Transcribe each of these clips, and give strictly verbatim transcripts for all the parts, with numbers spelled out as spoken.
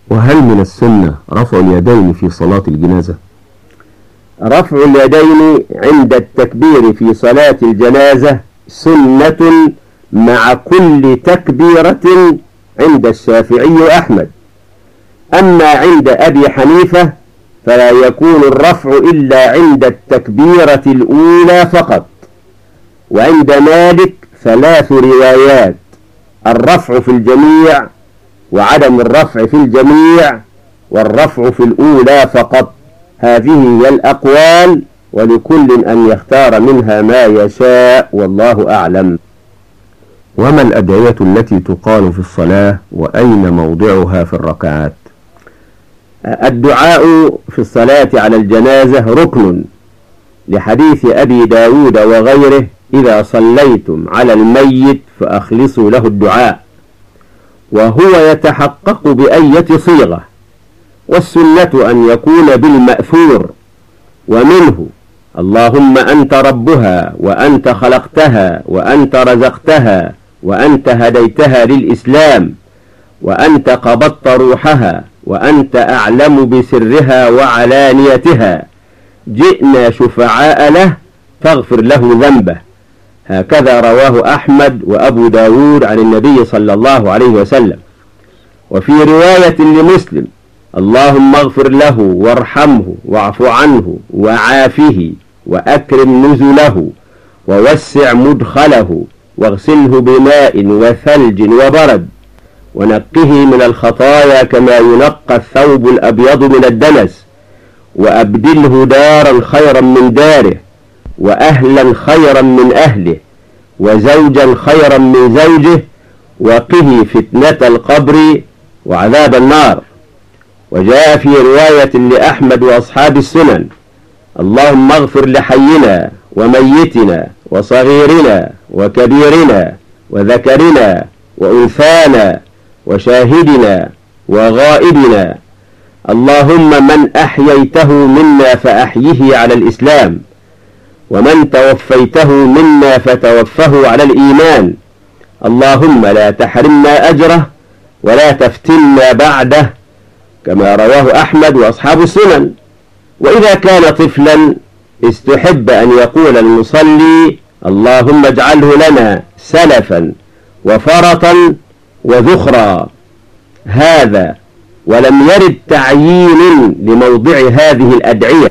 وهل من السنة رفع اليدين في صلاة الجنازة؟ رفع اليدين عند التكبير في صلاة الجنازة سنة مع كل تكبيرة عند الشافعي وأحمد. أما عند أبي حنيفة فلا يكون الرفع إلا عند التكبيرة الأولى فقط. وعند مالك ثلاث روايات: الرفع في الجميع، وعدم الرفع في الجميع، والرفع في الأولى فقط. هذه هي الأقوال، ولكل أن يختار منها ما يشاء، والله أعلم. وما الأدعية التي تقال في الصلاة، وأين موضعها في الركعات؟ الدعاء في الصلاة على الجنازة ركن، لحديث أبي داود وغيره: إذا صليتم على الميت فأخلصوا له الدعاء. وهو يتحقق بأية صيغة، والسنة أن يكون بالمأثور، ومنه: اللهم أنت ربها، وأنت خلقتها، وأنت رزقتها، وأنت هديتها للإسلام، وأنت قبضت روحها، وأنت أعلم بسرها وعلانيتها، جئنا شفعاء له فاغفر له ذنبه. هكذا رواه أحمد وأبو داود عن النبي صلى الله عليه وسلم. وفي رواية لمسلم: اللهم اغفر له وارحمه واعف عنه وعافه وأكرم نزله ووسع مدخله واغسله بماء وثلج وبرد ونقه من الخطايا كما ينقى الثوب الأبيض من الدنس، وأبدله دارا خيرا من داره، وأهلا خيرا من أهله، وزوجا خيرا من زوجه، وقه فتنة القبر وعذاب النار. وجاء في رواية لأحمد وأصحاب السنن: اللهم اغفر لحينا وميتنا وصغيرنا وكبيرنا وذكرنا وأنثانا وشاهدنا وغائبنا، اللهم من أحييته منا فأحيه على الإسلام، ومن توفيته منا فتوفه على الإيمان، اللهم لا تحرمنا أجره ولا تفتنا بعده، كما رواه أحمد وأصحاب السنن. وإذا كان طفلا استحب أن يقول المصلي: اللهم اجعله لنا سلفا وفرطا وذخرا. هذا ولم يرد تعيين لموضع هذه الأدعية،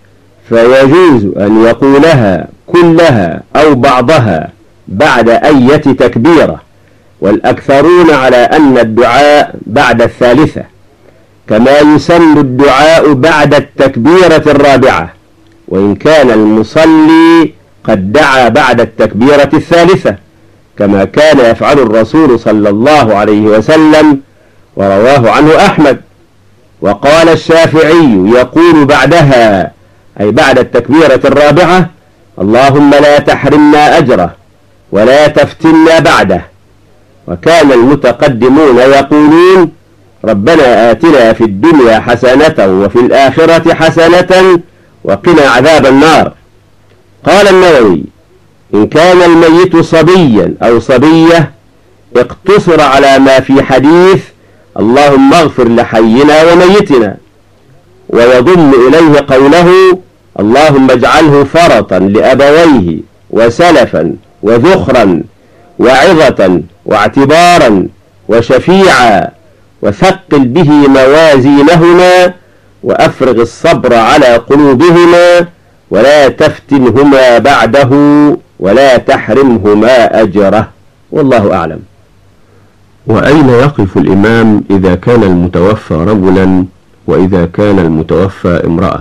فيجوز أن يقولها كلها أو بعضها بعد أية تكبيرة، والأكثرون على أن الدعاء بعد الثالثة، كما يسن الدعاء بعد التكبيرة الرابعة، وإن كان المصلي قد دعا بعد التكبيرة الثالثة، كما كان يفعل الرسول صلى الله عليه وسلم، ورواه عنه أحمد. وقال الشافعي يقول بعدها، أي بعد التكبيرة الرابعة: اللهم لا تحرمنا أجره ولا تفتنا بعده. وكان المتقدمون يقولون: ربنا آتنا في الدنيا حسنة وفي الآخرة حسنة وقنا عذاب النار. قال النووي: إن كان الميت صبيا أو صبية اقتصر على ما في حديث اللهم اغفر لحينا وميتنا، ويضم إليه قوله: اللهم اجعله فرطا لأبويه وسلفا وذخرا وعظة واعتبارا وشفيعا، وثقل به موازينهما، وأفرغ الصبر على قلوبهما، ولا تفتنهما بعده، ولا تحرمهما أجره. والله أعلم. وأين يقف الإمام إذا كان المتوفى رجلا وإذا كان المتوفى امرأة؟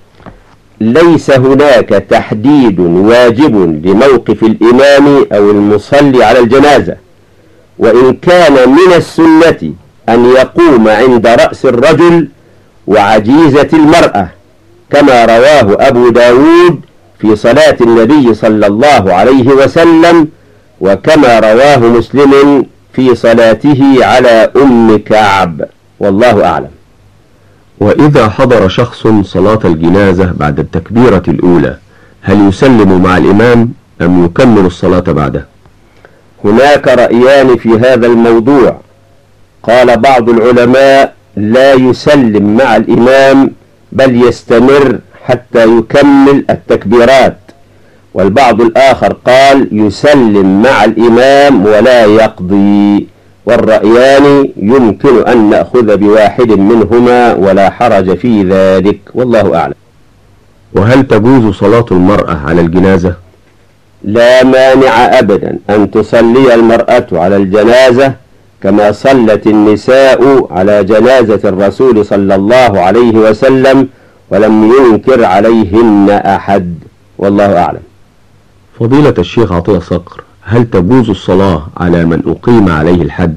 ليس هناك تحديد واجب لموقف الإمام أو المصلي على الجنازة، وإن كان من السنة أن يقوم عند رأس الرجل وعجيزة المرأة، كما رواه أبو داود في صلاة النبي صلى الله عليه وسلم، وكما رواه مسلم في صلاته على أم كعب. والله أعلم. وإذا حضر شخص صلاة الجنازة بعد التكبيرة الأولى، هل يسلم مع الإمام أم يكمل الصلاة بعده؟ هناك رأيان في هذا الموضوع. قال بعض العلماء: لا يسلم مع الإمام بل يستمر حتى يكمل التكبيرات، والبعض الآخر قال يسلم مع الإمام ولا يقضي، والرأيان يمكن أن نأخذ بواحد منهما ولا حرج في ذلك، والله أعلم. وهل تجوز صلاة المرأة على الجنازة؟ لا مانع أبدا أن تصلي المرأة على الجنازة كما صلت النساء على جنازة الرسول صلى الله عليه وسلم، ولم ينكر عليهن أحد، والله أعلم. فضيلة الشيخ عطية صقر، هل تجوز الصلاة على من أقيم عليه الحد؟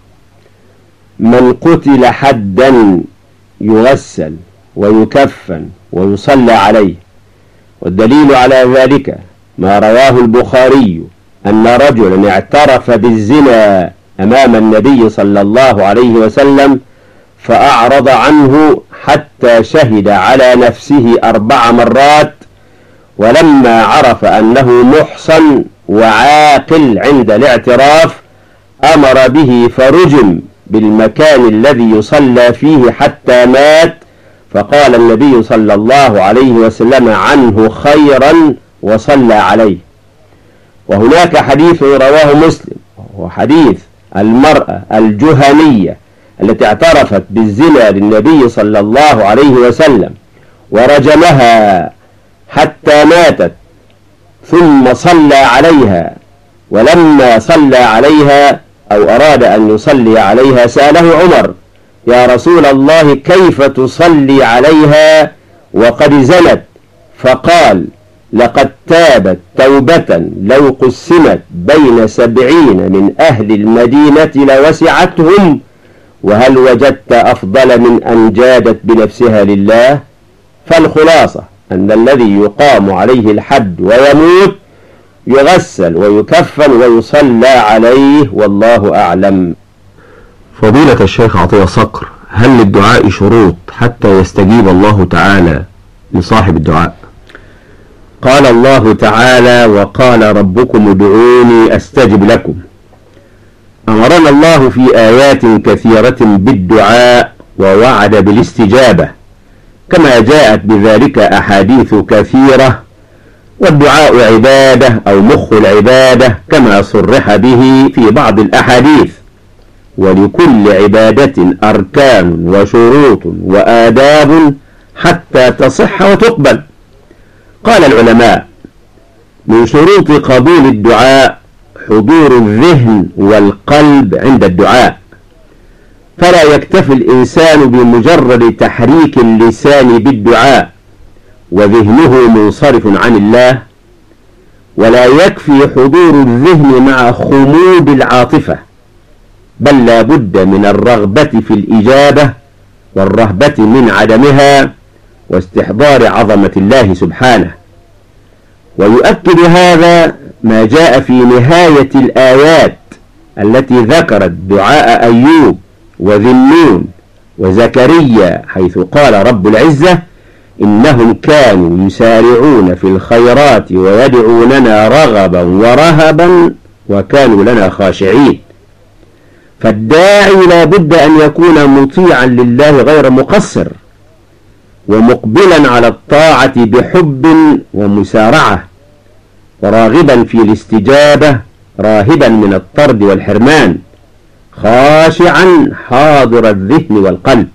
من قتل حدا يغسل ويكفن ويصلى عليه، والدليل على ذلك ما رواه البخاري أن رجلا اعترف بالزنا أمام النبي صلى الله عليه وسلم فأعرض عنه حتى شهد على نفسه أربع مرات، ولما عرف أنه محصن وعاقل عند الاعتراف أمر به فرجم بالمكان الذي يصلى فيه حتى مات، فقال النبي صلى الله عليه وسلم عنه خيرا وصلى عليه. وهناك حديث رواه مسلم وهو حديث المرأة الجهنية التي اعترفت بالزنا للنبي صلى الله عليه وسلم ورجمها حتى ماتت ثم صلى عليها، ولما صلى عليها أو أراد أن يصلي عليها سأله عمر: يا رسول الله كيف تصلي عليها وقد زنت؟ فقال: لقد تابت توبة لو قسمت بين سبعين من أهل المدينة لوسعتهم، وهل وجدت أفضل من أن جادت بنفسها لله؟ فالخلاصة أن الذي يقام عليه الحد ويموت يغسل ويكفن ويصلى عليه، والله أعلم. فضيلة الشيخ عطية صقر، هل للدعاء شروط حتى يستجيب الله تعالى لصاحب الدعاء؟ قال الله تعالى: وقال ربكم ادعوني أستجب لكم. أمرنا الله في آيات كثيرة بالدعاء ووعد بالاستجابة، كما جاءت بذلك أحاديث كثيرة، والدعاء عبادة أو مخ العبادة كما صرح به في بعض الأحاديث، ولكل عبادة أركان وشروط وآداب حتى تصح وتقبل. قال العلماء: من شروط قبول الدعاء حضور الذهن والقلب عند الدعاء، فلا يكتفي الإنسان بمجرد تحريك اللسان بالدعاء وذهنه منصرف عن الله، ولا يكفي حضور الذهن مع خمود العاطفة، بل لا بد من الرغبة في الإجابة والرهبة من عدمها واستحضار عظمة الله سبحانه. ويؤكد هذا ما جاء في نهاية الآيات التي ذكرت دعاء أيوب وذي النون وزكريا، حيث قال رب العزة: إنهم كانوا يسارعون في الخيرات ويدعوننا رغبا ورهبا وكانوا لنا خاشعين. فالداعي لا بد أن يكون مطيعا لله غير مقصر، ومقبلا على الطاعة بحب ومسارعة، وراغبا في الاستجابة راهبا من الطرد والحرمان، خاشعا حاضر الذهن والقلب.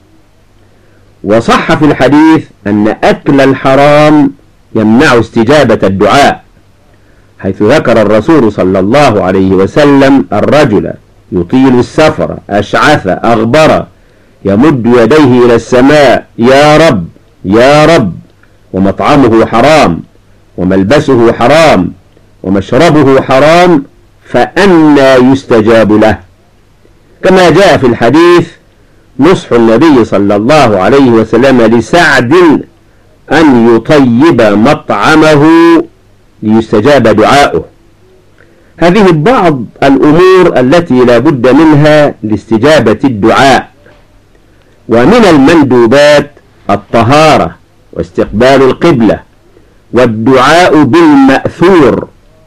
وصح في الحديث أن أكل الحرام يمنع استجابة الدعاء، حيث ذكر الرسول صلى الله عليه وسلم الرجل يطيل السفر أشعث أغبر يمد يديه إلى السماء: يا رب يا رب، ومطعمه حرام وملبسه حرام ومشربه حرام، فأنى يستجاب له. كما جاء في الحديث نصح النبي صلى الله عليه وسلم لسعد أن يطيب مطعمه ليستجاب دعاؤه. هذه بعض الأمور التي لا بد منها لاستجابة الدعاء. ومن المندوبات الطهارة واستقبال القبلة والدعاء بالمأثور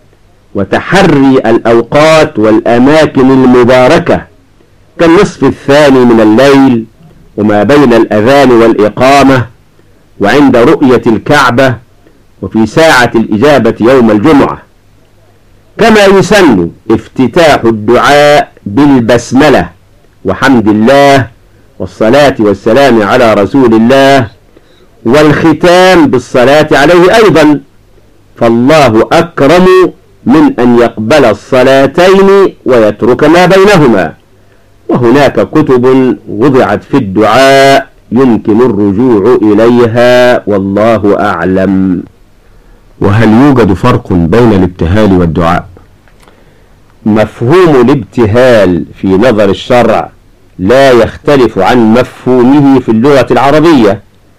وتحري الأوقات والأماكن المباركة كالنصف الثاني من الليل وما بين الأذان والإقامة، وعند رؤية الكعبة، وفي ساعة الإجابة يوم الجمعة. كما يسن افتتاح الدعاء بالبسملة وحمد الله والصلاة والسلام على رسول الله، والختام بالصلاة عليه أيضا، فالله أكرم من أن يقبل الصلاتين ويترك ما بينهما. وهناك كتب وضعت في الدعاء يمكن الرجوع إليها، والله أعلم. وهل يوجد فرق بين الابتهال والدعاء؟ مفهوم الابتهال في نظر الشرع لا يختلف عن مفهومه في اللغة العربية،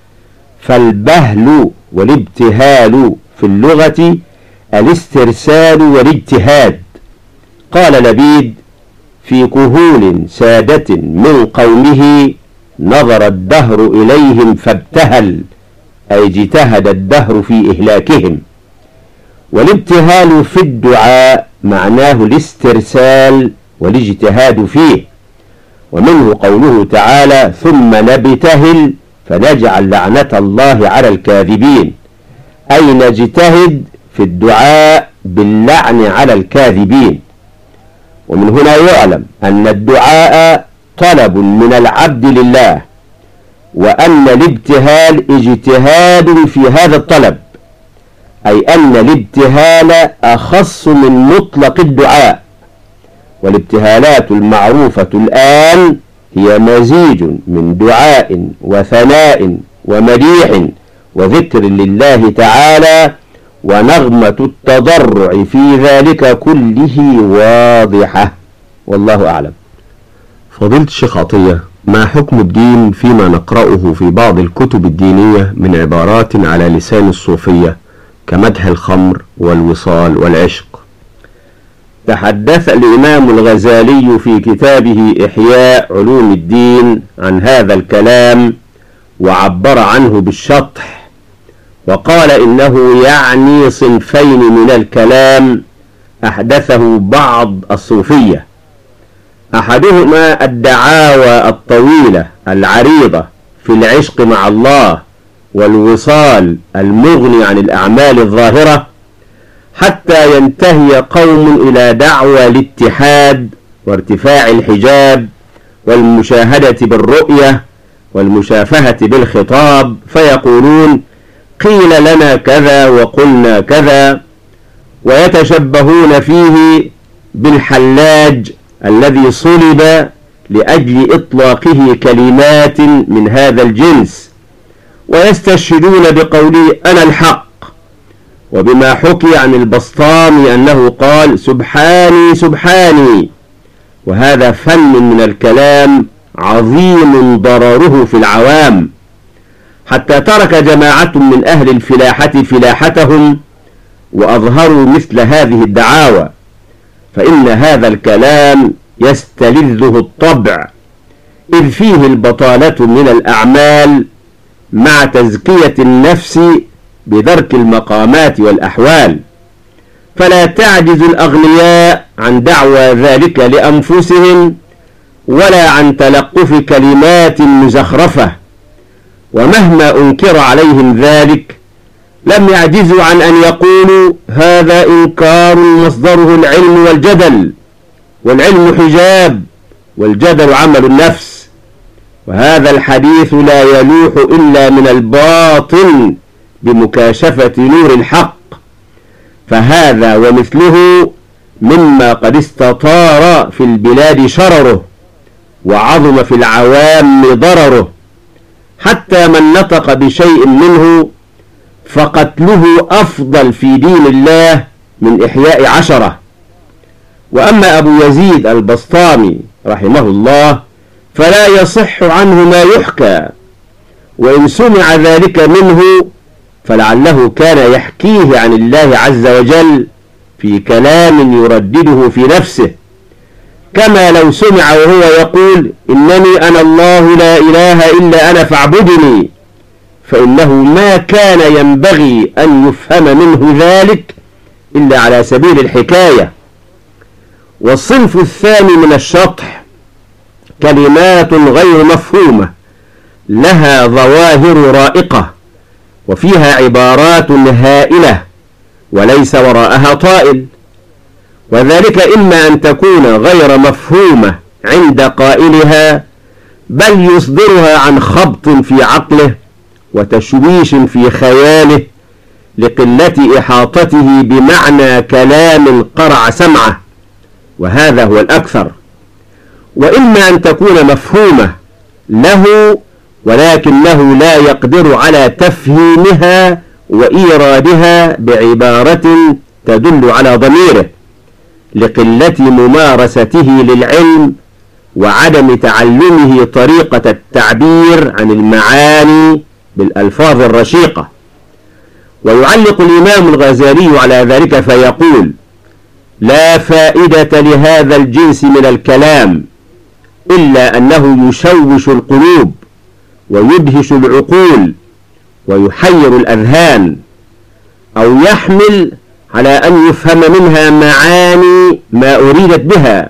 فالبهل والابتهال في اللغة الاسترسال والاجتهاد. قال لبيد: في كهول سادة من قومه نظر الدهر إليهم فابتهل، أي اجتهد الدهر في إهلاكهم. والابتهال في الدعاء معناه الاسترسال والاجتهاد فيه، ومنه قوله تعالى: ثم نبتهل فنجعل لعنة الله على الكاذبين، أي نجتهد في الدعاء باللعن على الكاذبين. ومن هنا يعلم أن الدعاء طلب من العبد لله، وأن الابتهال اجتهاد في هذا الطلب، أي أن الابتهال أخص من مطلق الدعاء. والابتهالات المعروفة الآن هي مزيج من دعاء وثناء ومديح وذكر لله تعالى، ونغمة التضرع في ذلك كله واضحة، والله أعلم. فضيلة الشيخ عطية، ما حكم الدين فيما نقرأه في بعض الكتب الدينية من عبارات على لسان الصوفية كمدح الخمر والوصال والعشق؟ تحدث الإمام الغزالي في كتابه إحياء علوم الدين عن هذا الكلام، وعبر عنه بالشطح، وقال إنه يعني صنفين من الكلام أحدثه بعض الصوفية. أحدهما الدعاوى الطويلة العريضة في العشق مع الله والوصال المغني عن الأعمال الظاهرة، حتى ينتهي قوم إلى دعوى الاتحاد وارتفاع الحجاب والمشاهدة بالرؤية والمشافهة بالخطاب، فيقولون: قيل لنا كذا وقلنا كذا، ويتشبهون فيه بالحلاج الذي صلب لأجل إطلاقه كلمات من هذا الجنس، ويستشهدون بقوله أنا الحق، وبما حكي عن البسطامي أنه قال سبحاني سبحاني. وهذا فن من الكلام عظيم ضرره في العوام، حتى ترك جماعة من أهل الفلاحة فلاحتهم وأظهروا مثل هذه الدعاوى، فإن هذا الكلام يستلذه الطبع، إذ فيه البطالة من الأعمال مع تزكية النفس بدرك المقامات والأحوال، فلا تعجز الأغنياء عن دعوى ذلك لأنفسهم ولا عن تلقف كلمات مزخرفة، ومهما أنكر عليهم ذلك لم يعجزوا عن أن يقولوا هذا إنكار مصدره العلم والجدل، والعلم حجاب والجدل عمل النفس، وهذا الحديث لا يلوح إلا من الباطن بمكاشفة نور الحق، فهذا ومثله مما قد استطار في البلاد شرره وعظم في العوام ضرره، حتى من نطق بشيء منه فقتله أفضل في دين الله من إحياء عشرة. وأما أبو يزيد البسطامي رحمه الله فلا يصح عنه ما يحكى، وإن سمع ذلك منه فلعله كان يحكيه عن الله عز وجل في كلام يردده في نفسه، كما لو سمع وهو يقول إنني أنا الله لا إله إلا أنا فاعبدني، فإنه ما كان ينبغي أن يفهم منه ذلك إلا على سبيل الحكاية. والصنف الثاني من الشطح كلمات غير مفهومة لها ظواهر رائقة وفيها عبارات هائلة وليس وراءها طائل، وذلك إما أن تكون غير مفهومة عند قائلها، بل يصدرها عن خبط في عقله وتشويش في خياله لقلة إحاطته بمعنى كلام قرع سمعه، وهذا هو الأكثر. وإما أن تكون مفهومة له ولكنه لا يقدر على تفهيمها وإيرادها بعبارة تدل على ضميره لقلة ممارسته للعلم وعدم تعلمه طريقة التعبير عن المعاني بالألفاظ الرشيقة. ويعلق الإمام الغزالي على ذلك فيقول: لا فائدة لهذا الجنس من الكلام إلا أنه يشوش القلوب ويدهش العقول ويحير الأذهان، أو يحمل على أن يفهم منها معاني ما أريدت بها،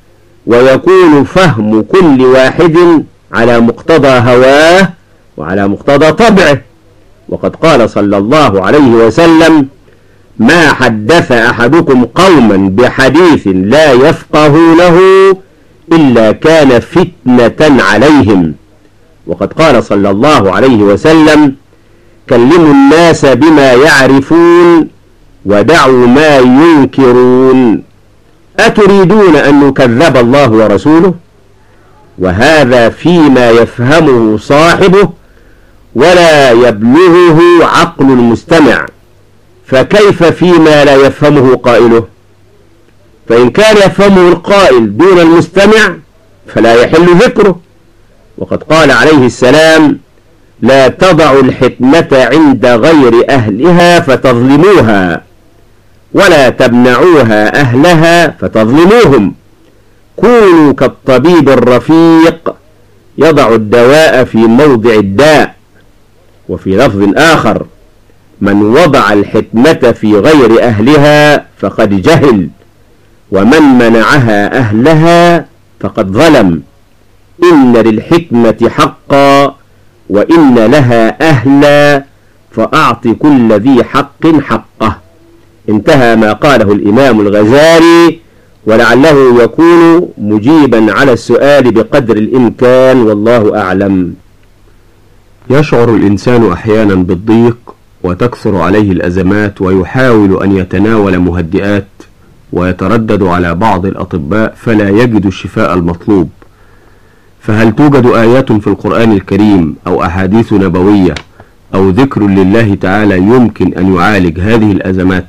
ويكون فهم كل واحد على مقتضى هواه وعلى مقتضى طبعه. وقد قال صلى الله عليه وسلم: ما حدث أحدكم قوما بحديث لا يفقهونه إلا كان فتنة عليهم. وقد قال صلى الله عليه وسلم: كلموا الناس بما يعرفون ودعوا ما ينكرون. أتريدون أن نكذب الله ورسوله؟ وهذا فيما يفهمه صاحبه ولا يبلغه عقل المستمع، فكيف فيما لا يفهمه قائله؟ فإن كان يفهمه القائل دون المستمع فلا يحل ذكره. وقد قال عليه السلام: لا تضعوا الحكمة عند غير أهلها فتظلموها، ولا تمنعوها أهلها فتظلموهم. كونوا كالطبيب الرفيق يضع الدواء في موضع الداء. وفي لفظ آخر: من وضع الحكمة في غير أهلها فقد جهل، ومن منعها أهلها فقد ظلم. إن للحكمة حقا وإن لها أهلا، فأعط كل ذي حق حقه. انتهى ما قاله الإمام الغزالي، ولعله يكون مجيبا على السؤال بقدر الإمكان، والله أعلم. يشعر الإنسان أحيانا بالضيق وتكثر عليه الأزمات ويحاول أن يتناول مهدئات ويتردد على بعض الأطباء فلا يجد الشفاء المطلوب، فهل توجد آيات في القرآن الكريم أو أحاديث نبوية أو ذكر لله تعالى يمكن أن يعالج هذه الأزمات؟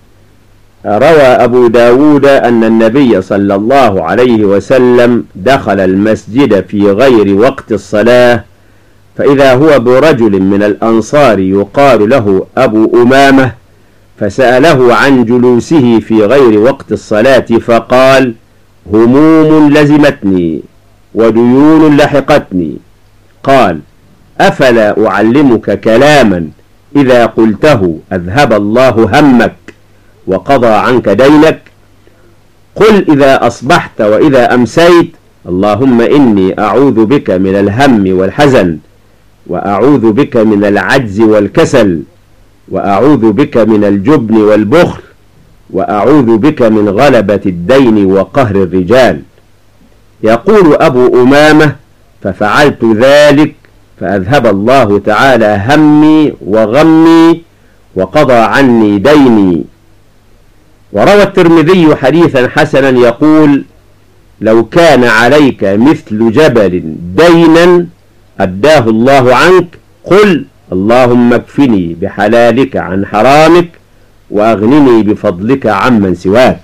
روى أبو داود أن النبي صلى الله عليه وسلم دخل المسجد في غير وقت الصلاة، فإذا هو برجل من الأنصار يقال له أبو أمامة، فسأله عن جلوسه في غير وقت الصلاة فقال: هموم لزمتني وديون لحقتني. قال: أفلا أعلمك كلاما إذا قلته أذهب الله همك وقضى عنك دينك؟ قل إذا أصبحت وإذا أمسيت: اللهم إني أعوذ بك من الهم والحزن، وأعوذ بك من العجز والكسل، وأعوذ بك من الجبن والبخل، وأعوذ بك من غلبة الدين وقهر الرجال. يقول أبو أمامة: ففعلت ذلك فأذهب الله تعالى همي وغمي وقضى عني ديني. وروى الترمذي حديثا حسنا يقول: لو كان عليك مثل جبل دينا أداه الله عنك، قل اللهم اكفني بحلالك عن حرامك وأغنني بفضلك عمن سواك.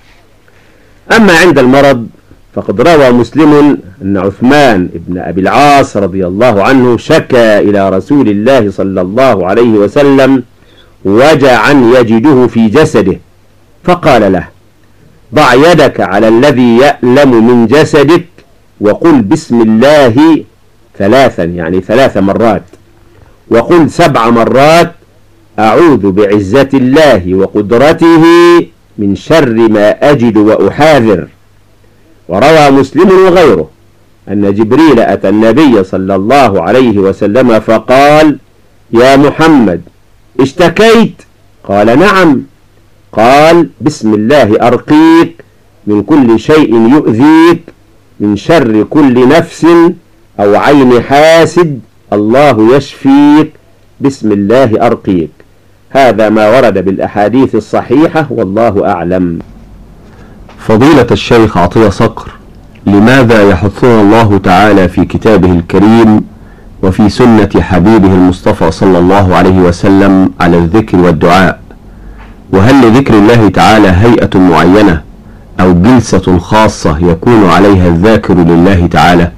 أما عند المرض فقد روى مسلم أن عثمان بن أبي العاص رضي الله عنه شكى إلى رسول الله صلى الله عليه وسلم وجعا يجده في جسده، فقال له: ضع يدك على الذي يألم من جسدك وقل بسم الله ثلاثا، يعني ثلاث مرات، وقل سبع مرات أعوذ بعزة الله وقدرته من شر ما أجد وأحاذر. وروى مسلم وغيره أن جبريل أتى النبي صلى الله عليه وسلم فقال: يا محمد، اشتكيت؟ قال: نعم. قال: بسم الله أرقيك من كل شيء يؤذيك، من شر كل نفس أو عين حاسد، الله يشفيك، بسم الله أرقيك. هذا ما ورد بالأحاديث الصحيحة، والله أعلم. فضيلة الشيخ عطية صقر، لماذا يحثنا الله تعالى في كتابه الكريم وفي سنة حبيبه المصطفى صلى الله عليه وسلم على الذكر والدعاء؟ وهل لذكر الله تعالى هيئة معينة أو جلسة خاصة يكون عليها الذاكر لله تعالى؟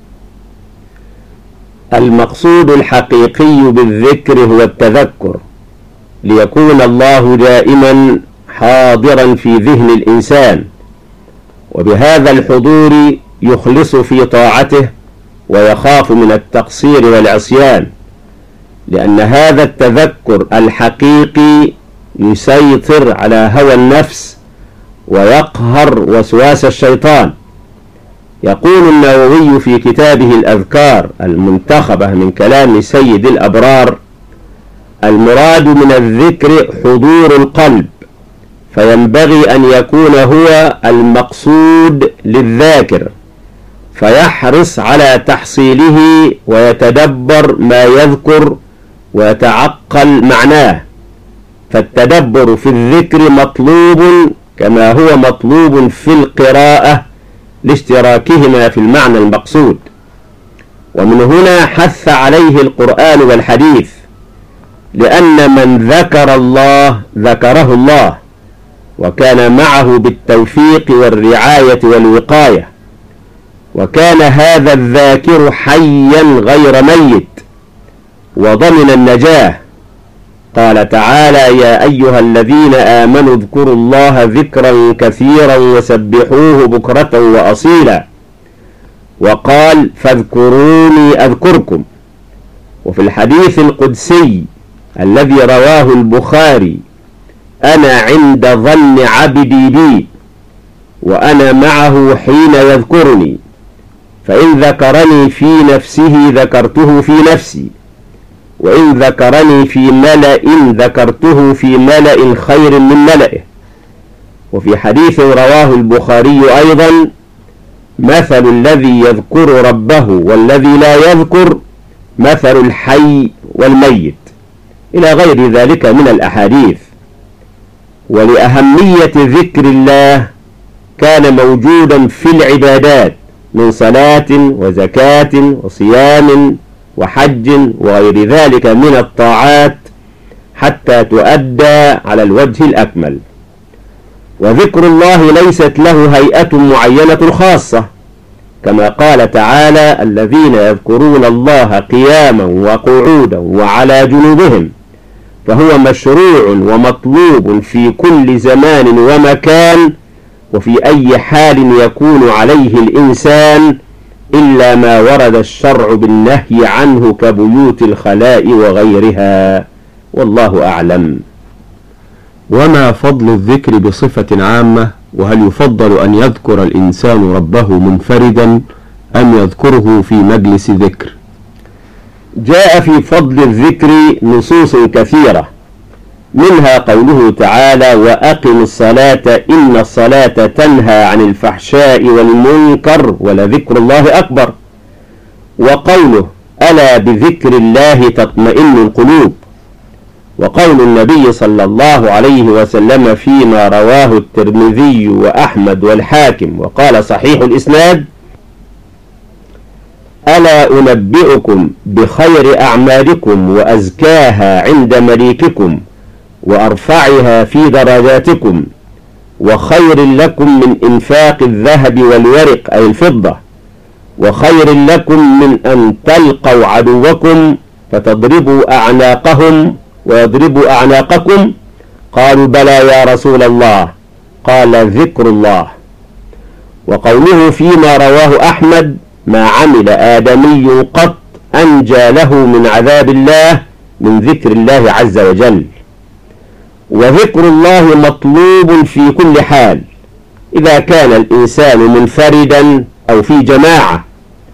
المقصود الحقيقي بالذكر هو التذكر، ليكون الله دائما حاضرا في ذهن الإنسان، وبهذا الحضور يخلص في طاعته ويخاف من التقصير والعصيان، لأن هذا التذكر الحقيقي يسيطر على هوى النفس ويقهر وسواس الشيطان. يقول النووي في كتابه الأذكار المنتخبة من كلام سيد الأبرار: المراد من الذكر حضور القلب، فينبغي أن يكون هو المقصود للذاكر، فيحرص على تحصيله ويتدبر ما يذكر ويتعقل معناه. فالتدبر في الذكر مطلوب كما هو مطلوب في القراءة لاشتراكهما في المعنى المقصود. ومن هنا حث عليه القرآن والحديث، لأن من ذكر الله ذكره الله، وكان معه بالتوفيق والرعاية والوقاية، وكان هذا الذاكر حيا غير ميت وضمن النجاة. قال تعالى: يا أيها الذين آمنوا اذكروا الله ذكرا كثيرا وسبحوه بكرة وأصيلا. وقال: فاذكروني أذكركم. وفي الحديث القدسي الذي رواه البخاري: أنا عند ظن عبدي بي وأنا معه حين يذكرني، فإن ذكرني في نفسه ذكرته في نفسي، وإن ذكرني في ملأ ذكرته في ملأ خير من ملئه. وفي حديث رواه البخاري أيضا: مثل الذي يذكر ربه والذي لا يذكر مثل الحي والميت، إلى غير ذلك من الأحاديث. ولأهمية ذكر الله كان موجودا في العبادات من صلاة وزكاة وصيام وحج وغير ذلك من الطاعات حتى تؤدى على الوجه الأكمل. وذكر الله ليست له هيئة معينة خاصة، كما قال تعالى: الذين يذكرون الله قياما وقعودا وعلى جنوبهم، فهو مشروع ومطلوب في كل زمان ومكان وفي أي حال يكون عليه الإنسان، إلا ما ورد الشرع بالنهي عنه كبيوت الخلاء وغيرها، والله أعلم. وما فضل الذكر بصفة عامة؟ وهل يفضل أن يذكر الإنسان ربه منفردا أم يذكره في مجلس ذكر؟ جاء في فضل الذكر نصوص كثيرة، منها قوله تعالى: وأقم الصلاة إن الصلاة تنهى عن الفحشاء والمنكر ولذكر الله أكبر. وقوله: ألا بذكر الله تطمئن القلوب. وقول النبي صلى الله عليه وسلم فيما رواه الترمذي وأحمد والحاكم وقال صحيح الإسناد: ألا أنبئكم بخير أعمالكم وأزكاها عند مليككم وأرفعها في درجاتكم وخير لكم من إنفاق الذهب والورق أي الفضة، وخير لكم من أن تلقوا عدوكم فتضربوا أعناقهم ويضربوا أعناقكم؟ قالوا: بلى يا رسول الله. قال: ذكر الله. وقوله فيما رواه أحمد: ما عمل آدمي قط أنجى له من عذاب الله من ذكر الله عز وجل. وذكر الله مطلوب في كل حال، إذا كان الإنسان منفردا أو في جماعة،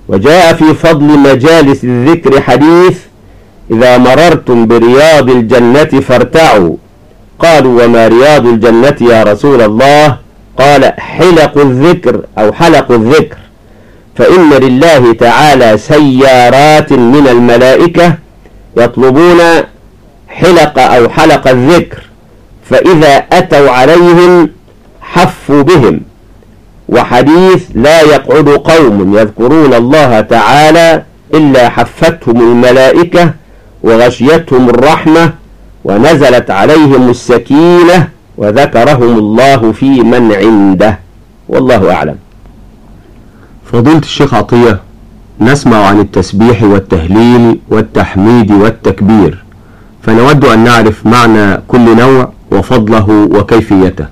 وجاء في فضل مجالس الذكر حديث: إذا مررتم برياض الجنة فارتعوا. قالوا: وما رياض الجنة يا رسول الله؟ قال: حلق الذكر أو حلق الذكر، فإن لله تعالى سيارات من الملائكة يطلبون حلق أو حلق الذكر، فإذا أتوا عليهم حفوا بهم. وحديث: لا يقعد قوم يذكرون الله تعالى إلا حفتهم الملائكة وغشيتهم الرحمة ونزلت عليهم السكينة وذكرهم الله في من عنده. والله أعلم. فضيلة الشيخ عطية، نسمع عن التسبيح والتهليل والتحميد والتكبير، فنود أن نعرف معنى كل نوع وفضله وكيفيته.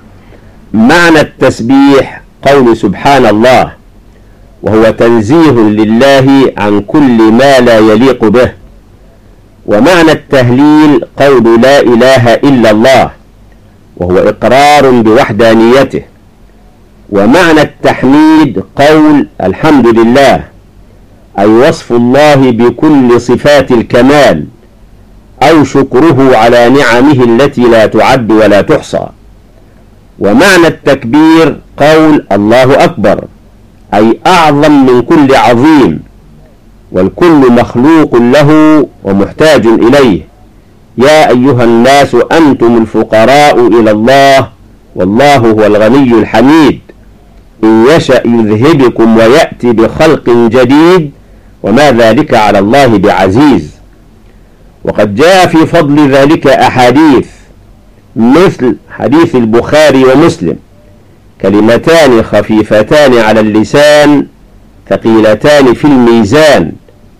معنى التسبيح قول سبحان الله، وهو تنزيه لله عن كل ما لا يليق به. ومعنى التهليل قول لا إله إلا الله، وهو إقرار بوحدانيته. ومعنى التحميد قول الحمد لله، أي وصف الله بكل صفات الكمال، أو شكره على نعمه التي لا تعد ولا تحصى. ومعنى التكبير قول الله أكبر، أي أعظم من كل عظيم، والكل مخلوق له ومحتاج إليه. يا أيها الناس أنتم الفقراء إلى الله والله هو الغني الحميد، إن يشأ يذهبكم ويأتي بخلق جديد وما ذلك على الله بعزيز. وقد جاء في فضل ذلك أحاديث، مثل حديث البخاري ومسلم: كلمتان خفيفتان على اللسان ثقيلتان في الميزان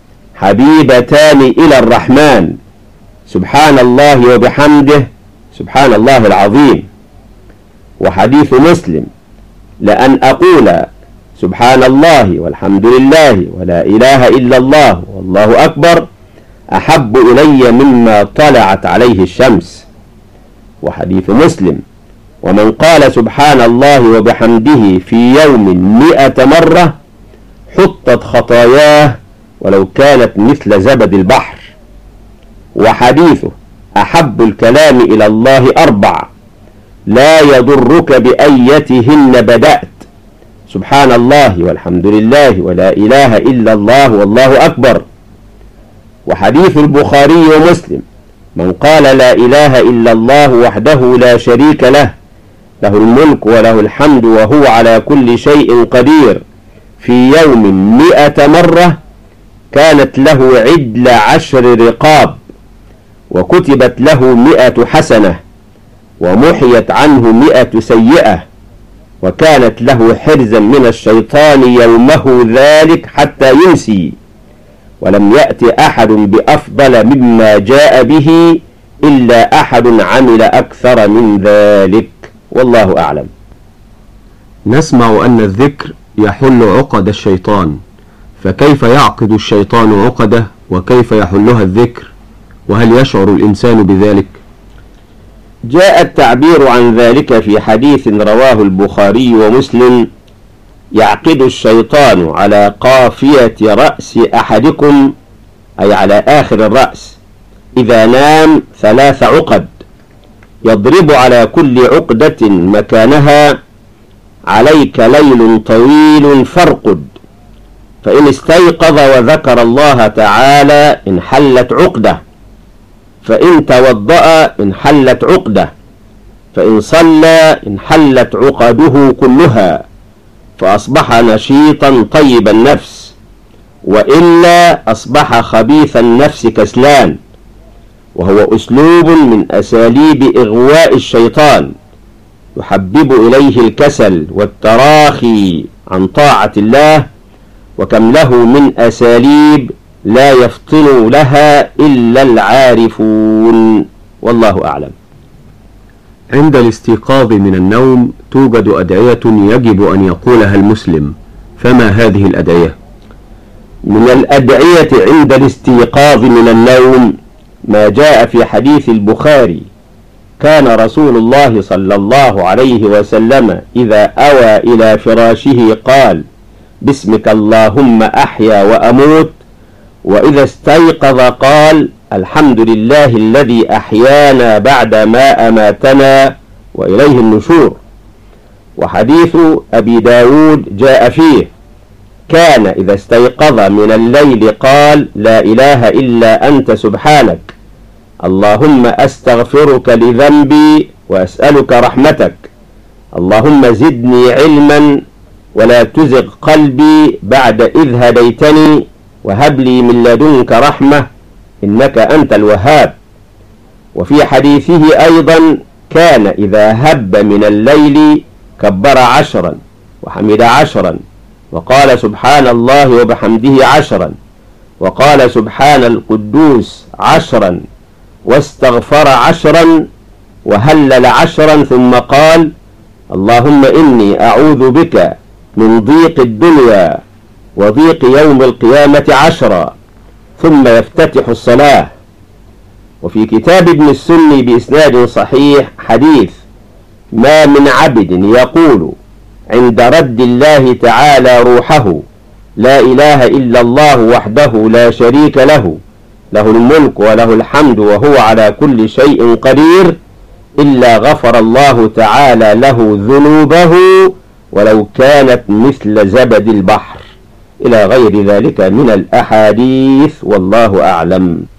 حبيبتان إلى الرحمن، سبحان الله وبحمده سبحان الله العظيم. وحديث مسلم: لأن أقول سبحان الله والحمد لله ولا إله إلا الله والله أكبر أحب إلي مما طلعت عليه الشمس. وحديث مسلم: ومن قال سبحان الله وبحمده في يوم مئة مرة حطت خطاياه ولو كانت مثل زبد البحر. وحديثه: أحب الكلام إلى الله أربع، لا يضرك بأيتهن بدأت، سبحان الله والحمد لله ولا إله إلا الله والله أكبر. وحديث البخاري ومسلم: من قال لا إله إلا الله وحده لا شريك له، له الملك وله الحمد وهو على كل شيء قدير، في يوم مئة مرة كانت له عدل عشر رقاب، وكتبت له مئة حسنة، ومحيت عنه مئة سيئة، وكانت له حرزا من الشيطان يومه ذلك حتى يمسي، ولم يأت أحد بأفضل مما جاء به إلا أحد عمل أكثر من ذلك. والله أعلم. نسمع أن الذكر يحل عقد الشيطان، فكيف يعقد الشيطان عقده وكيف يحلها الذكر، وهل يشعر الإنسان بذلك؟ جاء التعبير عن ذلك في حديث رواه البخاري ومسلم: يعقد الشيطان على قافية رأس أحدكم، أي على آخر الرأس، إذا نام ثلاث عقد، يضرب على كل عقدة مكانها: عليك ليل طويل فارقد، فإن استيقظ وذكر الله تعالى انحلت عقدة، فإن توضأ انحلت عقدة، فإن صلى انحلت عقده كلها، فأصبح نشيطا طيب النفس، وإلا أصبح خبيث النفس كسلان. وهو أسلوب من أساليب إغواء الشيطان، يحبب إليه الكسل والتراخي عن طاعة الله، وكم له من أساليب لا يفطن لها إلا العارفون. والله أعلم. عند الاستيقاظ من النوم توجد أدعية يجب أن يقولها المسلم، فما هذه الأدعية؟ من الأدعية عند الاستيقاظ من النوم ما جاء في حديث البخاري: كان رسول الله صلى الله عليه وسلم إذا أوى إلى فراشه قال: باسمك اللهم أحيا وأموت. وإذا استيقظ قال الحمد لله الذي أحيانا بعد ما أماتنا وإليه النشور. وحديث أبي داود جاء فيه كان إذا استيقظ من الليل قال لا إله إلا أنت سبحانك اللهم أستغفرك لذنبي وأسألك رحمتك اللهم زدني علما ولا تزغ قلبي بعد إذ هديتني وهب لي من لدنك رحمة إنك أنت الوهاب. وفي حديثه أيضا كان إذا هب من الليل كبر عشرا وحمد عشرا وقال سبحان الله وبحمده عشرا وقال سبحان القدوس عشرا واستغفر عشرا وهلل عشرا ثم قال اللهم إني أعوذ بك من ضيق الدنيا وضيق يوم القيامة عشرا ثم يفتتح الصلاة. وفي كتاب ابن السني بإسناد صحيح حديث ما من عبد يقول عند رد الله تعالى روحه لا إله إلا الله وحده لا شريك له له الملك وله الحمد وهو على كل شيء قدير إلا غفر الله تعالى له ذنوبه ولو كانت مثل زبد البحر إلى غير ذلك من الأحاديث والله أعلم.